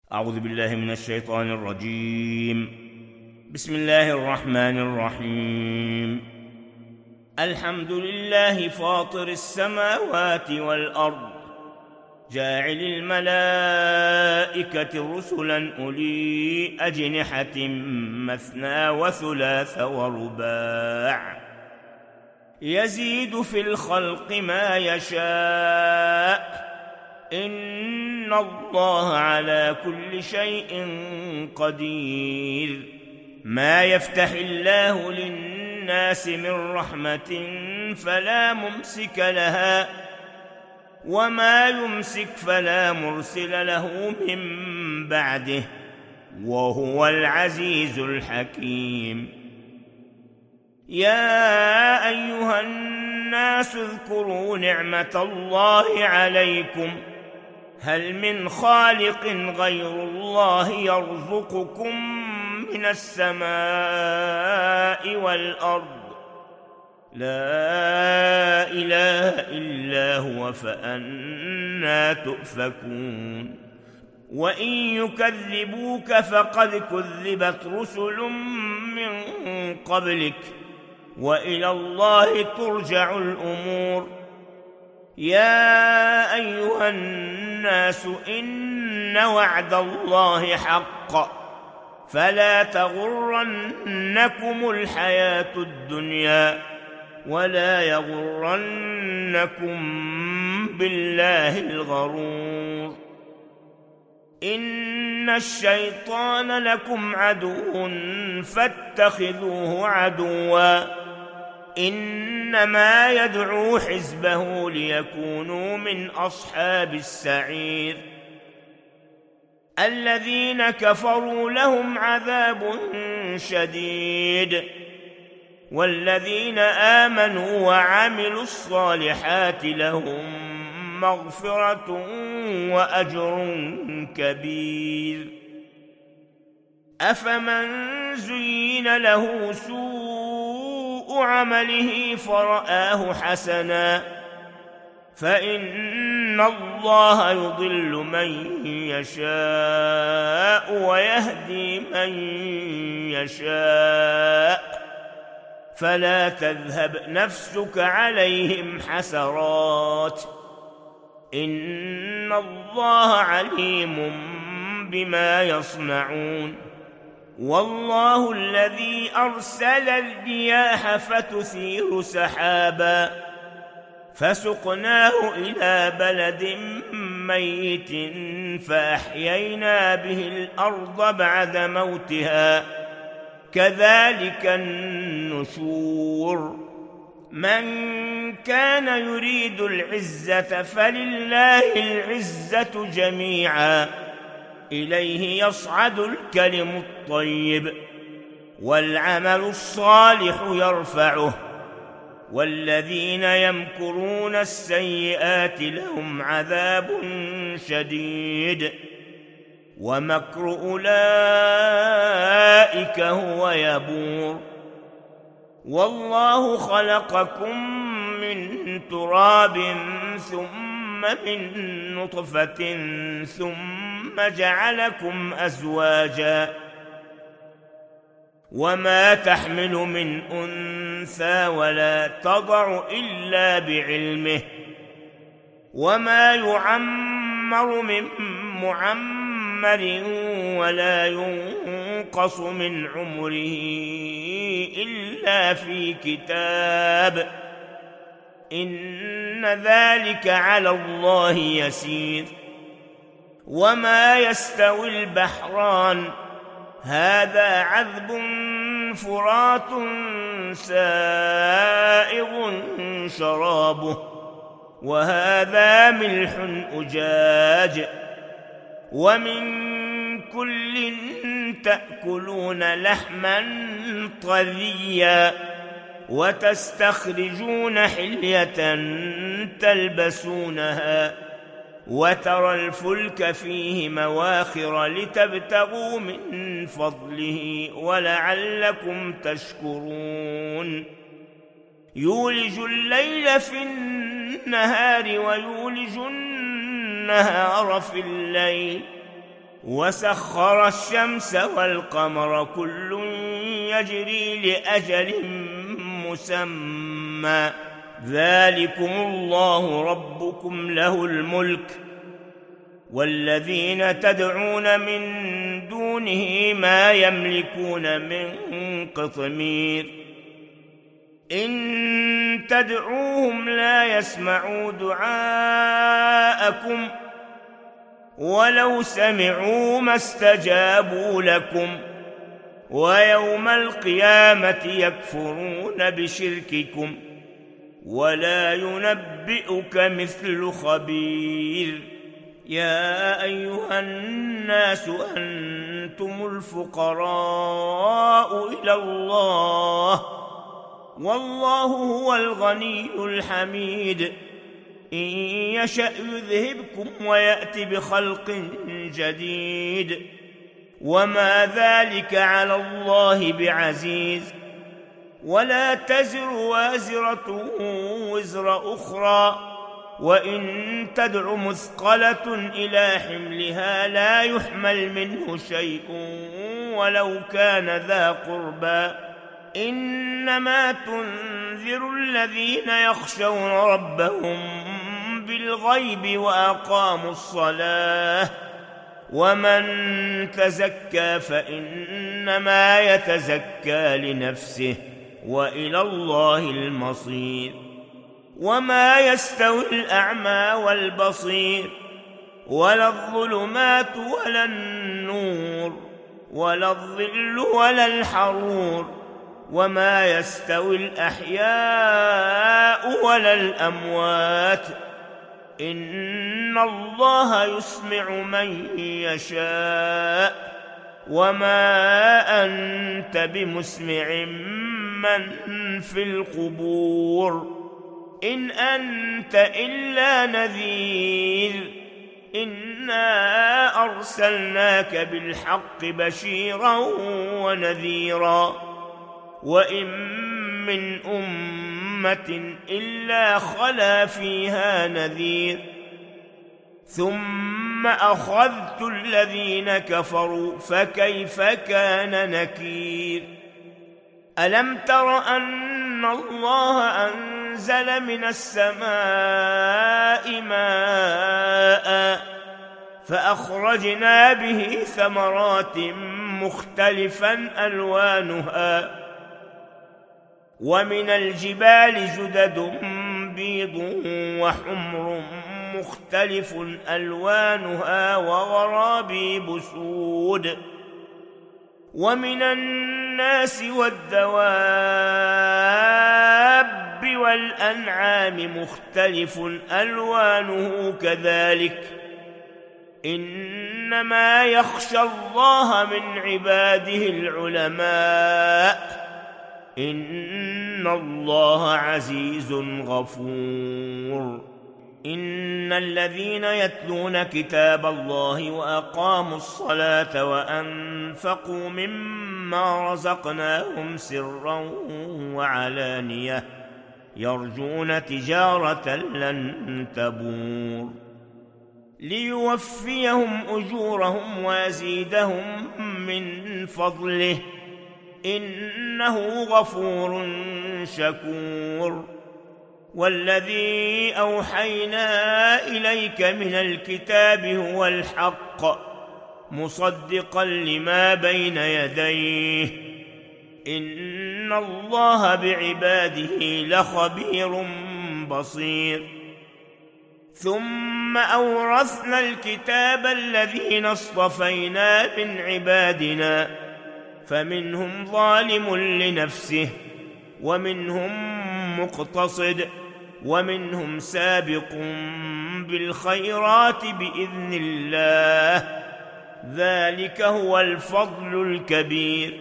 أعوذ بالله من الشيطان الرجيم. بسم الله الرحمن الرحيم. الحمد لله فاطر السماوات والأرض، جاعل الملائكة رسلا أولي أجنحة مثنى وثلاث ورباع، يزيد في الخلق ما يشاء، إن الله على كل شيء قدير. ما يفتح الله للناس من رحمة فلا ممسك لها، وما يمسك فلا مرسل له من بعده، وهو العزيز الحكيم. يا أيها الناس اذكروا نعمة الله عليكم، هل من خالق غير الله يرزقكم من السماء والأرض؟ لا إله إلا هو، فأنى تؤفكون. وإن يكذبوك فقد كذبت رسل من قبلك، وإلى الله ترجع الأمور. يا أيها الناس إن وعد الله حق، فلا تغرنكم الحياة الدنيا، ولا يغرنكم بالله الغرور. إن الشيطان لكم عدو فاتخذوه عدوا، إنما يدعو حزبه ليكونوا من أصحاب السعير. الذين كفروا لهم عذاب شديد، والذين آمنوا وعملوا الصالحات لهم مغفرة وأجر كبير. أفمن زين له سوء عمله فرآه حسنا، فإن الله يضل من يشاء ويهدي من يشاء، فلا تذهب نفسك عليهم حسرات، إن الله عليم بما يصنعون. والله الذي أرسل الرياح فتثير سحابا، فسقناه إلى بلد ميت فأحيينا به الأرض بعد موتها، كذلك النشور. من كان يريد العزة فلله العزة جميعا، إليه يصعد الكلم الطيب والعمل الصالح يرفعه، والذين يمكرون السيئات لهم عذاب شديد، ومكر أولئك هو يبور. والله خلقكم من تراب ثم من نطفة ثم جعلكم أزواجا، وما تحمل من أنثى ولا تضع إلا بعلمه، وما يعمر من معمر ولا ينقص من عمره إلا في كتاب، إن ذلك على الله يسير. وما يستوي البحران، هذا عذب فرات سائغ شرابه، وهذا ملح أجاج، ومن كل تأكلون لحما طريا، وتستخرجون حلية تلبسونها، وترى الفلك فيه مواخر لتبتغوا من فضله ولعلكم تشكرون. يولج الليل في النهار ويولج النهار في الليل، وسخر الشمس والقمر كل يجري لأجل مسمى ذلكم الله ربكم له الملك والذين تدعون من دونه ما يملكون من قطمير إن تدعوهم لا يسمعوا دعاءكم ولو سمعوا ما استجابوا لكم ويوم القيامة يكفرون بشرككم ولا ينبئك مثل خبير يا أيها الناس أنتم الفقراء إلى الله والله هو الغني الحميد إن يشأ يذهبكم ويأتي بخلق جديد وما ذلك على الله بعزيز ولا تزر وازرة وزر أخرى وإن تدع مثقلة إلى حملها لا يحمل منه شيء ولو كان ذا قربى إنما تنذر الذين يخشون ربهم بالغيب وأقاموا الصلاة ومن تزكى فإنما يتزكى لنفسه وإلى الله المصير وما يستوي الأعمى والبصير ولا الظلمات ولا النور ولا الظل ولا الحرور وما يستوي الأحياء ولا الأموات إن الله يسمع من يشاء وما أنت بمسمع من في القبور إن أنت إلا نذير إنا أرسلناك بالحق بشيرا ونذيرا وإن من أمة إلا خلا فيها نذير ثم أخذت الذين كفروا فكيف كان نكير ألم تر أن الله أنزل من السماء ماء فأخرجنا به ثمرات مختلفا ألوانها ومن الجبال جدد بيض وحمر مختلف ألوانها وغرابيب سود ومن الناس والدواب والأنعام مختلف ألوانه كذلك إنما يخشى الله من عباده العلماء إن الله عزيز غفور إن الذين يتلون كتاب الله وأقاموا الصلاة وأنفقوا مما رزقناهم سرا وعلانية يرجون تجارة لن تبور ليوفيهم أجورهم ويزيدهم من فضله إنه غفور شكور والذي أوحينا إليك من الكتاب هو الحق مصدقا لما بين يديه إن الله بعباده لخبير بصير ثم أورثنا الكتاب الذين اصطفينا من عبادنا فمنهم ظالم لنفسه ومنهم مقتصد ومنهم سابق بالخيرات بإذن الله ذلك هو الفضل الكبير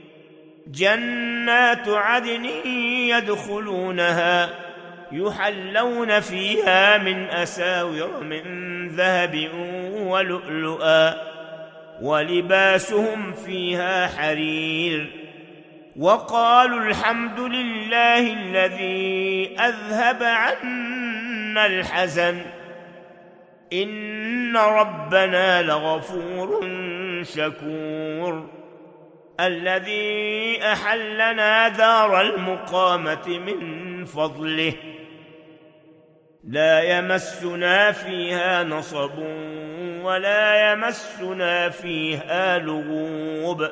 جنات عدن يدخلونها يحلون فيها من أساور من ذهب ولؤلؤا ولباسهم فيها حرير وقالوا الحمد لله الذي أذهب عنا الحزن إن إن ربنا لغفور شكور الذي أحلنا دار المقامة من فضله لا يمسنا فيها نصب ولا يمسنا فيها لغوب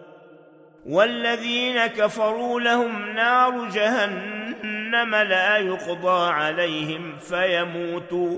والذين كفروا لهم نار جهنم لا يقضى عليهم فيموتوا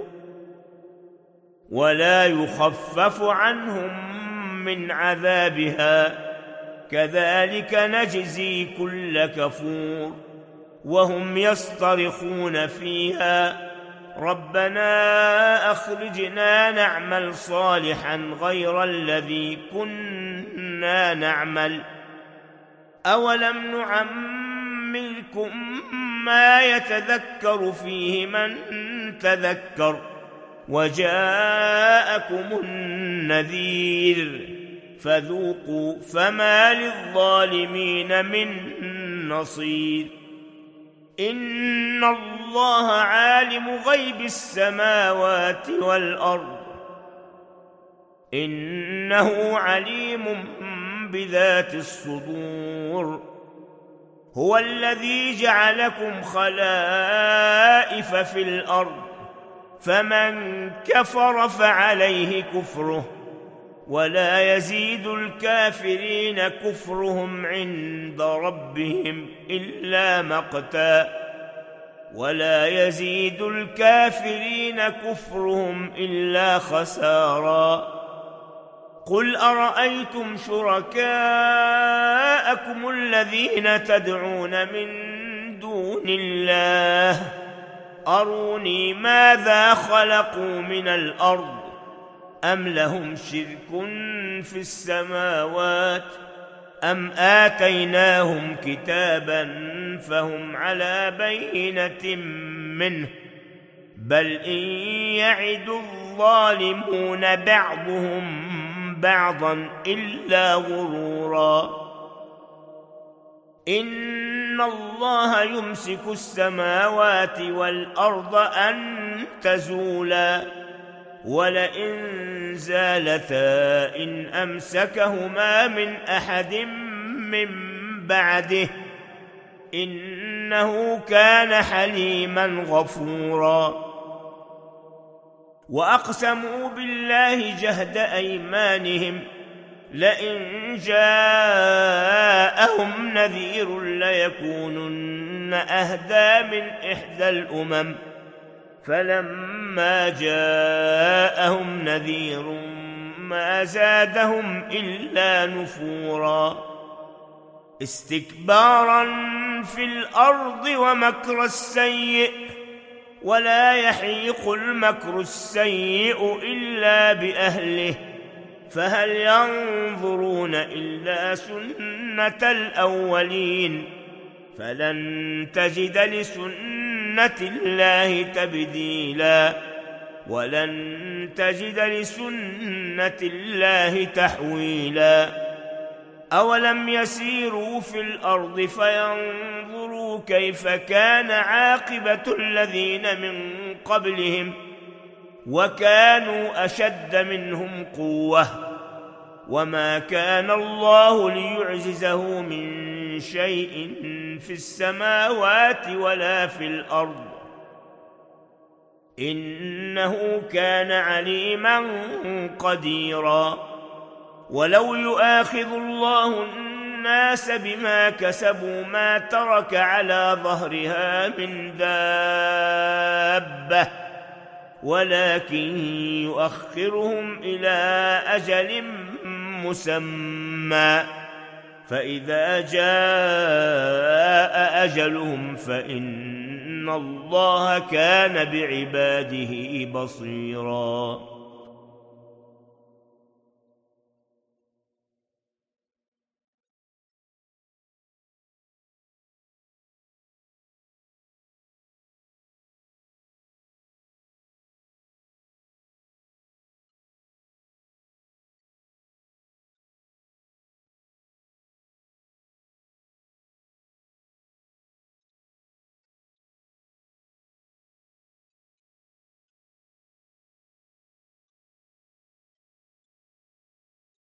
ولا يخفف عنهم من عذابها كذلك نجزي كل كفور وهم يصطرخون فيها ربنا أخرجنا نعمل صالحا غير الذي كنا نعمل أولم نعمركم ما يتذكر فيه من تذكر وجاءكم النذير فذوقوا فما للظالمين من نصير إن الله عالم غيب السماوات والأرض إنه عليم بذات الصدور هو الذي جعلكم خلائف في الأرض فمن كفر فعليه كفره ولا يزيد الكافرين كفرهم عند ربهم إلا مقتا ولا يزيد الكافرين كفرهم إلا خسارا قل أرأيتم شركاءكم الذين تدعون من دون الله أروني ماذا خلقوا من الأرض أم لهم شرك في السماوات أم آتيناهم كتابا فهم على بينة منه بل إن يعد الظالمون بعضهم بعضا إلا غرورا إن الله يمسك السماوات والأرض أن تزولا ولئن زالتا إن أمسكهما من أحد من بعده إنه كان حليما غفورا وأقسموا بالله جهد أيمانهم لئن جاءهم نذير ليكونن أهدى من إحدى الأمم فلما جاءهم نذير ما زادهم إلا نفورا استكبارا في الأرض ومكر السيء ولا يحيق المكر السيء إلا بأهله فهل ينظرون إلا سنة الأولين فلن تجد لسنة الله تبديلا ولن تجد لسنة الله تحويلا أولم يسيروا في الأرض فينظروا كيف كان عاقبة الذين من قبلهم وكانوا أشد منهم قوة وما كان الله ليعجزه من شيء في السماوات ولا في الأرض إنه كان عليما قديرا ولو يؤاخذ الله الناس بما كسبوا ما ترك على ظهرها من دابة ولكن يؤخرهم إلى أجل مسمى فإذا جاء أجلهم فإن الله كان بعباده بصيراً